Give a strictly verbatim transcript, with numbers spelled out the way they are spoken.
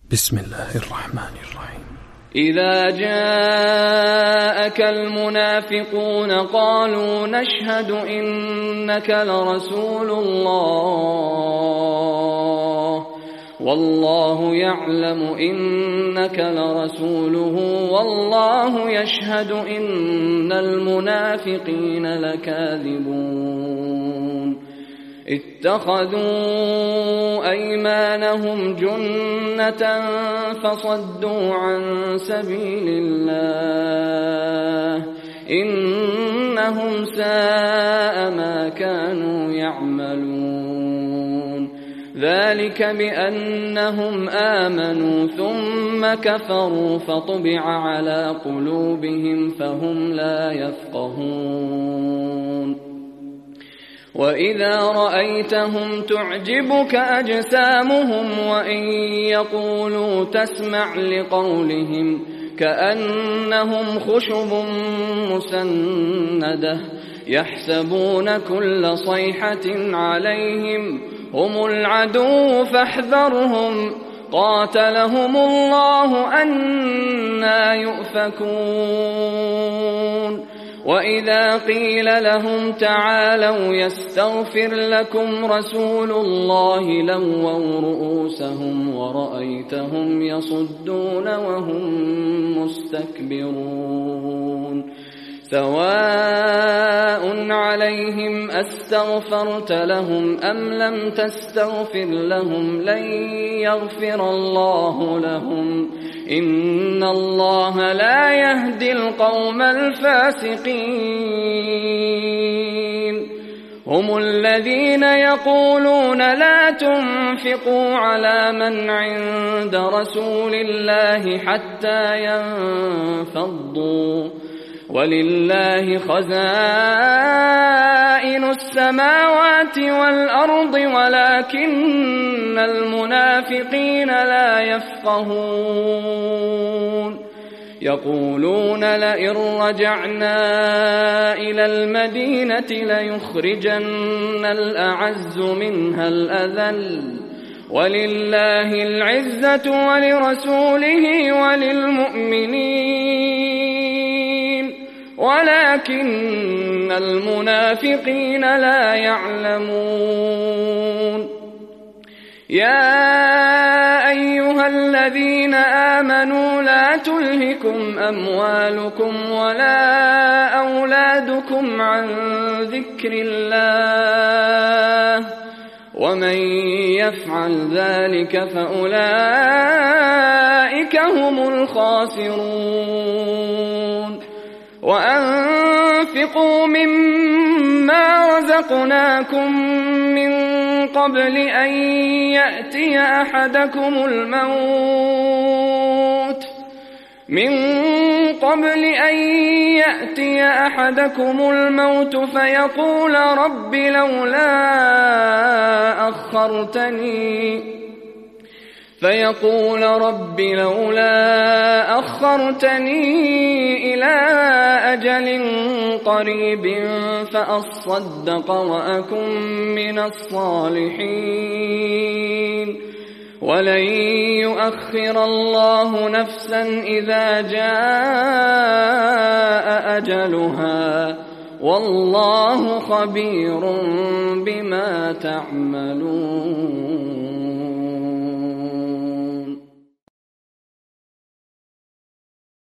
بسم الله الرحمن الرحيم. إذا جاءك المنافقون قالوا نشهد إنك لرسول الله والله يعلم إنك لرسوله والله يشهد إن المنافقين لكاذبون اتخذوا أيمانهم جنة فصدوا عن سبيل الله إنهم ساء ما كانوا يعملون ذلك بأنهم آمنوا ثم كفروا فطبع على قلوبهم فهم لا يفقهون وإذا رأيتهم تعجبك أجسامهم وإن يقولوا تسمع لقولهم كأنهم خشب مسندة يحسبون كل صيحة عليهم هم العدو فاحذرهم قاتلهم الله أنى يؤفكون وإذا قيل لهم تعالوا يستغفر لكم رسول الله لووا رؤوسهم ورأيتهم يصدون وهم مستكبرون سواء عليهم أستغفرت لهم أم لم تستغفر لهم لن يغفر الله لهم إن الله لا يهدي القوم الفاسقين هم الذين يقولون لا تنفقوا على من عند رسول الله حتى ينفضوا ولله خزائن السماوات والأرض ولكن المنافقين لا يفقهون يقولون لئن رجعنا إلى المدينة ليخرجن الأعز منها الأذل ولله العزة ولرسوله وللمؤمنين ولكن المنافقين لا يعلمون يا أيها الذين آمنوا لا تلهكم أموالكم ولا أولادكم عن ذكر الله ومن يفعل ذلك فأولئك هم الخاسرون وأنفقوا مما رزقناكم من قبل أن يأتي أحدكم الموت من قبل أن يأتي أحدكم الموت فيقول رب لولا أخرتني فيقول رب لولا أخرتني إلى أجل قريب فأصدق وأكن من الصالحين ولن يؤخر الله نفسا إذا جاء أجلها والله خبير بما تعملون.